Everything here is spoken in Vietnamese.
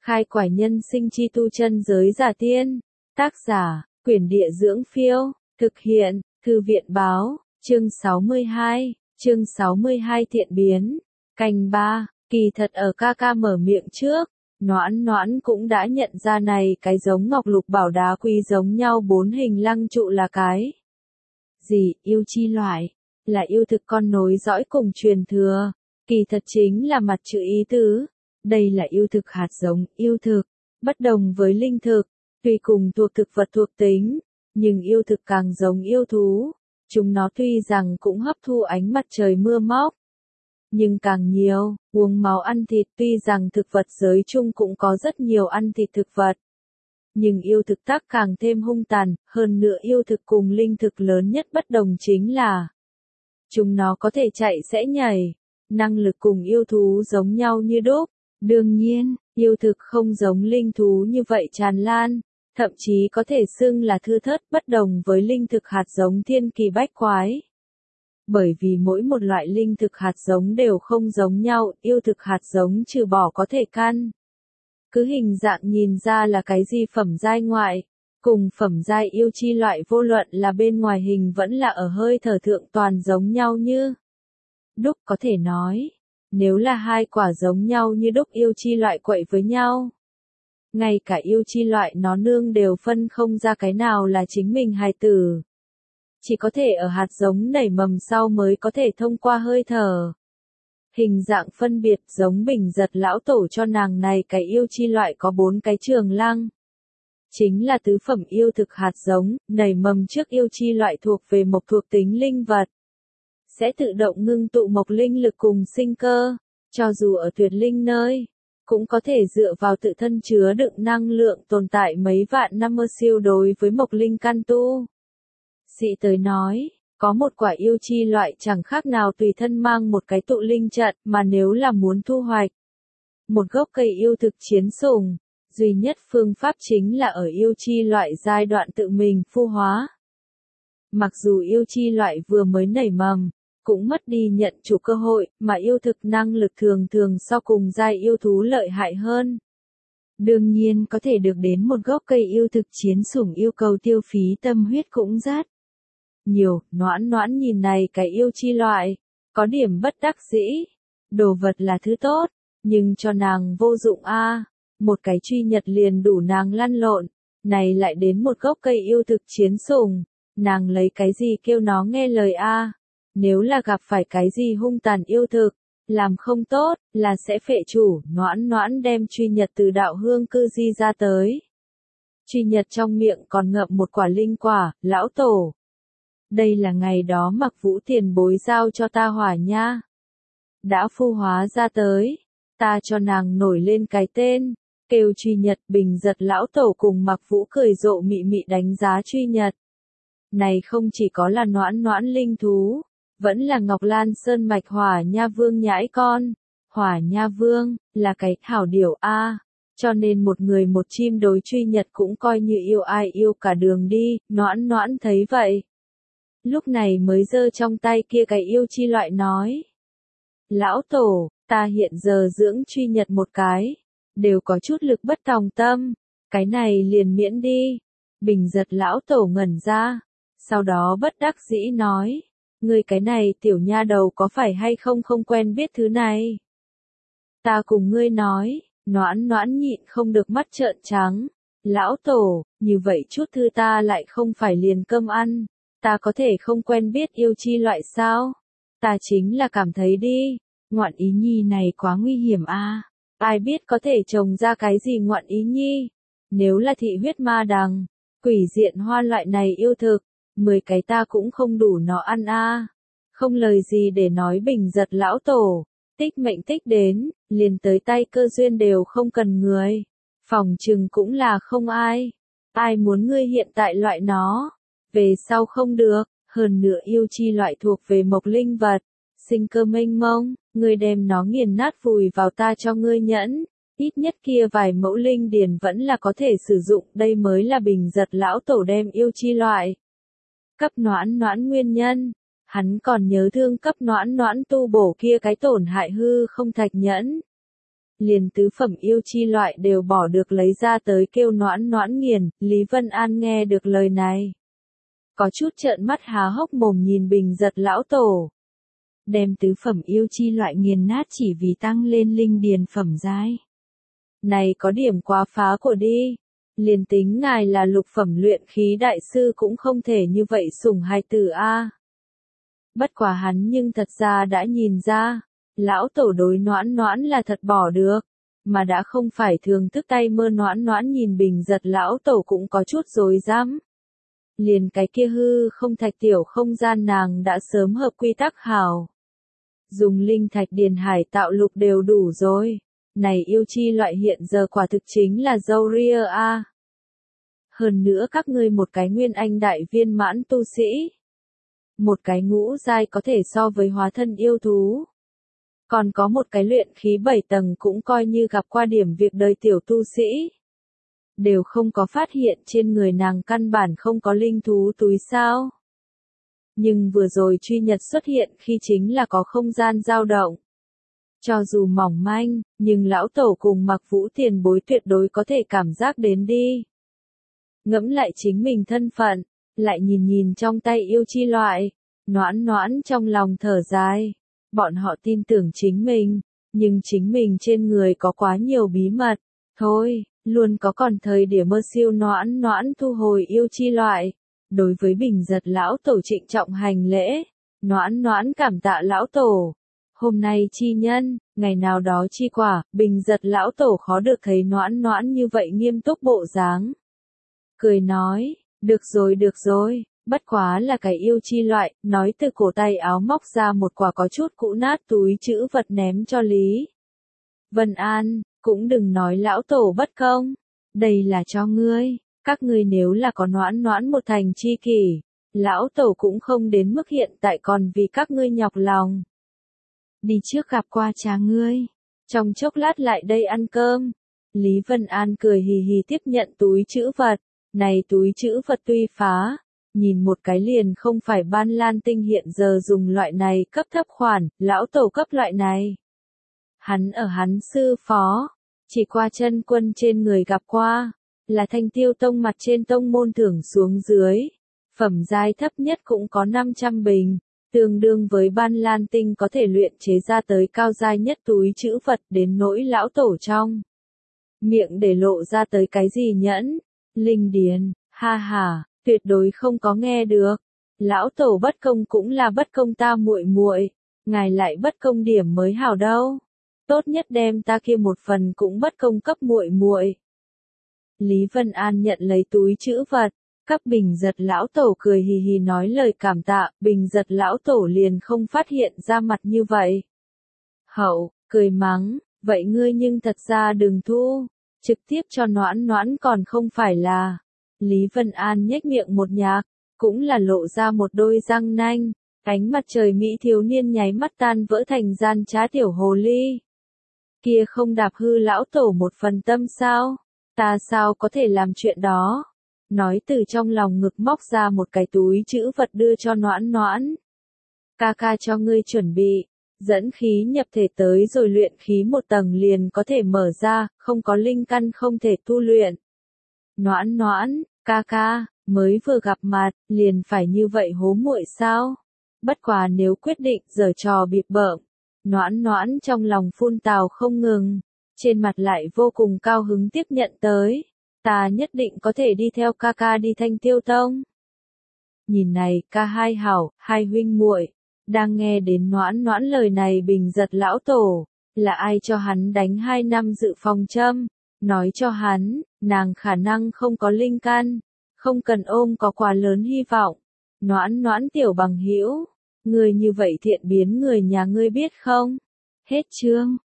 Khai quải nhân sinh chi tu chân giới giả tiên. Tác giả, Quyển Địa Dưỡng Phiêu. Thực hiện, Thư viện Báo. Chương 62. Chương 62 Thiện biến. Canh 3. Kỳ thật ở ca ca mở miệng trước, Noãn Noãn cũng đã nhận ra này cái giống ngọc lục bảo đá quý giống nhau bốn hình lăng trụ là cái gì, yêu chi loại, là yêu thực con nối dõi cùng truyền thừa, kỳ thật chính là mặt chữ ý tứ. Đây là yêu thực hạt giống, yêu thực, bất đồng với linh thực, tuy cùng thuộc thực vật thuộc tính, nhưng yêu thực càng giống yêu thú. Chúng nó tuy rằng cũng hấp thu ánh mặt trời mưa móc, nhưng càng nhiều, uống máu ăn thịt. Tuy rằng thực vật giới chung cũng có rất nhiều ăn thịt thực vật, nhưng yêu thực tác càng thêm hung tàn. Hơn nữa yêu thực cùng linh thực lớn nhất bất đồng chính là chúng nó có thể chạy sẽ nhảy, năng lực cùng yêu thú giống nhau như đúc. Đương nhiên, yêu thực không giống linh thú như vậy tràn lan, thậm chí có thể xưng là thưa thớt, bất đồng với linh thực hạt giống thiên kỳ bách quái. Bởi vì mỗi một loại linh thực hạt giống đều không giống nhau, yêu thực hạt giống trừ bỏ có thể căn cứ hình dạng nhìn ra là cái gì phẩm giai ngoại, cùng phẩm giai yêu chi loại vô luận là bên ngoài hình vẫn là ở hơi thở thượng toàn giống nhau như đúc. Có thể nói, nếu là hai quả giống nhau như đúc yêu chi loại quậy với nhau, ngay cả yêu chi loại nó nương đều phân không ra cái nào là chính mình hài tử. Chỉ có thể ở hạt giống nảy mầm sau mới có thể thông qua hơi thở hình dạng phân biệt. Giống Bình Giật lão tổ cho nàng này cái yêu chi loại có 4 cái trường lăng, chính là tứ phẩm yêu thực hạt giống. Nảy mầm trước yêu chi loại thuộc về mộc thuộc tính linh vật, sẽ tự động ngưng tụ mộc linh lực cùng sinh cơ, cho dù ở tuyệt linh nơi, cũng có thể dựa vào tự thân chứa đựng năng lượng tồn tại mấy vạn năm. Siêu đối với mộc linh căn tu sĩ tới nói, có một quả yêu chi loại chẳng khác nào tùy thân mang một cái tụ linh trận, mà nếu là muốn thu hoạch một gốc cây yêu thực chiến sủng, duy nhất phương pháp chính là ở yêu chi loại giai đoạn tự mình phu hóa. Mặc dù yêu chi loại vừa mới nảy mầm, cũng mất đi nhận chủ cơ hội, mà yêu thực năng lực thường thường so cùng giai yêu thú lợi hại hơn. Đương nhiên có thể được đến một gốc cây yêu thực chiến sủng yêu cầu tiêu phí tâm huyết cũng rất nhiều. Noãn Noãn nhìn này cái yêu chi loại, có điểm bất đắc dĩ. Đồ vật là thứ tốt, nhưng cho nàng vô dụng a. Một cái truy nhật liền đủ nàng lăn lộn, này lại đến một gốc cây yêu thực chiến sủng, nàng lấy cái gì kêu nó nghe lời a? Nếu là gặp phải cái gì hung tàn yêu thực, làm không tốt, là sẽ phệ chủ. Noãn Noãn đem truy nhật từ đạo hương cư di ra tới. Truy nhật trong miệng còn ngậm một quả linh quả. Lão tổ, đây là ngày đó Mặc Vũ tiền bối giao cho ta hỏa nha. Đã phu hóa ra tới, ta cho nàng nổi lên cái tên, kêu truy nhật. Bình Giật lão tổ cùng Mặc Vũ cười rộ mị mị đánh giá truy nhật. Này không chỉ có là Noãn Noãn linh thú, vẫn là Ngọc Lan Sơn mạch Hỏa Nha Vương nhãi con. Hỏa Nha Vương là cái hảo điểu a, cho nên một người một chim đối truy nhật cũng coi như yêu ai yêu cả đường đi. Noãn Noãn thấy vậy, lúc này mới giơ trong tay kia cái yêu chi loại nói: Lão tổ, ta hiện giờ dưỡng truy nhật một cái, đều có chút lực bất tòng tâm, cái này liền miễn đi. Bình Giật lão tổ ngẩn ra, sau đó bất đắc dĩ nói: Ngươi cái này tiểu nha đầu có phải hay không không quen biết thứ này? Ta cùng ngươi nói. Noãn Noãn nhịn không được mắt trợn trắng. Lão tổ, như vậy chút thư ta lại không phải liền cơm ăn, ta có thể không quen biết yêu chi loại sao? Ta chính là cảm thấy đi, ngoạn ý nhi này quá nguy hiểm a. Ai biết có thể trồng ra cái gì ngoạn ý nhi? Nếu là thị huyết ma đằng, quỷ diện hoa loại này yêu thực, 10 cái ta cũng không đủ nó ăn a. Không lời gì để nói. Bình Giật lão tổ, tích mệnh tích đến, liền tới tay cơ duyên đều không cần người, phòng chừng cũng là không ai. Ai muốn ngươi hiện tại loại nó, về sau không được. Hơn nữa yêu chi loại thuộc về mộc linh vật, sinh cơ mênh mông, ngươi đem nó nghiền nát vùi vào ta cho ngươi nhẫn, ít nhất kia vài mẫu linh điền vẫn là có thể sử dụng. Đây mới là Bình Giật lão tổ đem yêu chi loại cấp Noãn Noãn nguyên nhân. Hắn còn nhớ thương cấp Noãn Noãn tu bổ kia cái tổn hại hư không thạch nhẫn. liền tứ phẩm yêu chi loại đều bỏ được lấy ra tới kêu noãn noãn nghiền, Lý Vân An nghe được lời này. Có chút trợn mắt há hốc mồm nhìn Bình Giật lão tổ. Đem tứ phẩm yêu chi loại nghiền nát chỉ vì tăng lên linh điền phẩm giai. Này có điểm quá phá của đi. Liền tính ngài là lục phẩm luyện khí đại sư cũng không thể như vậy sủng hài tử a. Bất quá hắn nhưng thật ra đã nhìn ra, lão tổ đối noãn noãn là thật bỏ được, mà đã không phải thường thức tay mơ noãn noãn nhìn Bình Giật lão tổ cũng có chút rối rắm. Liền cái kia hư không thạch tiểu không gian nàng đã sớm hợp quy tắc hảo. Dùng linh thạch điền hải tạo lục đều đủ rồi. Này yêu chi loại hiện giờ quả thực chính là dâu ria a. Hơn nữa các ngươi một cái nguyên anh đại viên mãn tu sĩ. Một cái ngũ giai có thể so với hóa thân yêu thú. Còn có một cái luyện khí 7 tầng cũng coi như gặp qua điểm việc đời tiểu tu sĩ. Đều không có phát hiện trên người nàng căn bản không có linh thú túi sao. Nhưng vừa rồi truy nhật xuất hiện khi chính là có không gian dao động. Cho dù mỏng manh, nhưng lão tổ cùng Mặc Vũ tiền bối tuyệt đối có thể cảm giác đến đi. Ngẫm lại chính mình thân phận, lại nhìn nhìn trong tay yêu chi loại, noãn noãn trong lòng thở dài. Bọn họ tin tưởng chính mình, nhưng chính mình trên người có quá nhiều bí mật. Thôi, luôn có còn thời điểm mơ siêu noãn noãn thu hồi yêu chi loại. Đối với Bình Giật lão tổ trịnh trọng hành lễ, noãn noãn cảm tạ lão tổ. Hôm nay chi nhân, ngày nào đó chi quả, Bình Giật lão tổ khó được thấy noãn noãn như vậy nghiêm túc bộ dáng. Cười nói, được rồi, bất quá là cái yêu chi loại, nói từ cổ tay áo móc ra một quả có chút cũ nát túi chữ vật ném cho Lý Vân An, cũng đừng nói lão tổ bất công, đây là cho ngươi, các ngươi nếu là có noãn noãn một thành chi kỷ, lão tổ cũng không đến mức hiện tại còn vì các ngươi nhọc lòng. Đi trước gặp qua cha ngươi, trong chốc lát lại đây ăn cơm. Lý Vân An cười hì hì tiếp nhận túi chữ vật, này túi chữ vật tuy phá, nhìn một cái liền không phải Ban Lan Tinh hiện giờ dùng loại này cấp thấp khoản, lão tổ cấp loại này. Hắn ở hắn sư phó, chỉ qua chân quân trên người gặp qua, là Thanh Tiêu Tông mặt trên tông môn thưởng xuống dưới, phẩm giai thấp nhất cũng có 500 bình, tương đương với Ban Lan Tinh có thể luyện chế ra tới cao giai nhất túi chữ vật đến nỗi lão tổ trong. Miệng để lộ ra tới cái gì nhẫn, linh điền, ha ha, tuyệt đối không có nghe được. Lão tổ bất công cũng là bất công ta muội muội, ngài lại bất công điểm mới hảo đâu. Tốt nhất đem ta kia một phần cũng bất công cấp muội muội. Lý Vân An nhận lấy túi chữ vật, các Bình Giật lão tổ cười hì hì nói lời cảm tạ, Bình Giật lão tổ liền không phát hiện ra mặt như vậy. Hậu, cười mắng, vậy ngươi nhưng thật ra đừng thu, trực tiếp cho noãn noãn còn không phải là. Lý Vân An nhếch miệng một nhạc, cũng là lộ ra một đôi răng nanh, ánh mặt trời mỹ thiếu niên nháy mắt tan vỡ thành gian trá tiểu hồ ly. Kia không đạp hư lão tổ một phần tâm sao? Ta sao có thể làm chuyện đó? Nói từ trong lòng ngực móc ra một cái túi chữ vật đưa cho noãn noãn. Ca ca cho ngươi chuẩn bị, dẫn khí nhập thể tới rồi luyện khí một tầng liền có thể mở ra, không có linh căn không thể tu luyện. Noãn noãn, ca ca, mới vừa gặp mặt, liền phải như vậy hố muội sao? Bất quá nếu quyết định giở trò bịp bợm, noãn noãn trong lòng phun tào không ngừng, trên mặt lại vô cùng cao hứng tiếp nhận tới. Ta nhất định có thể đi theo ca ca đi Thanh Tiêu Tông. Nhìn này, ca hai hảo, hai huynh muội, đang nghe đến noãn noãn lời này Bình Giật lão tổ, là ai cho hắn đánh 2 năm dự phòng châm, nói cho hắn, nàng khả năng không có linh căn, không cần ôm có quá lớn hy vọng. Noãn noãn tiểu bằng hữu, người như vậy thiện biến người nhà ngươi biết không? Hết chương.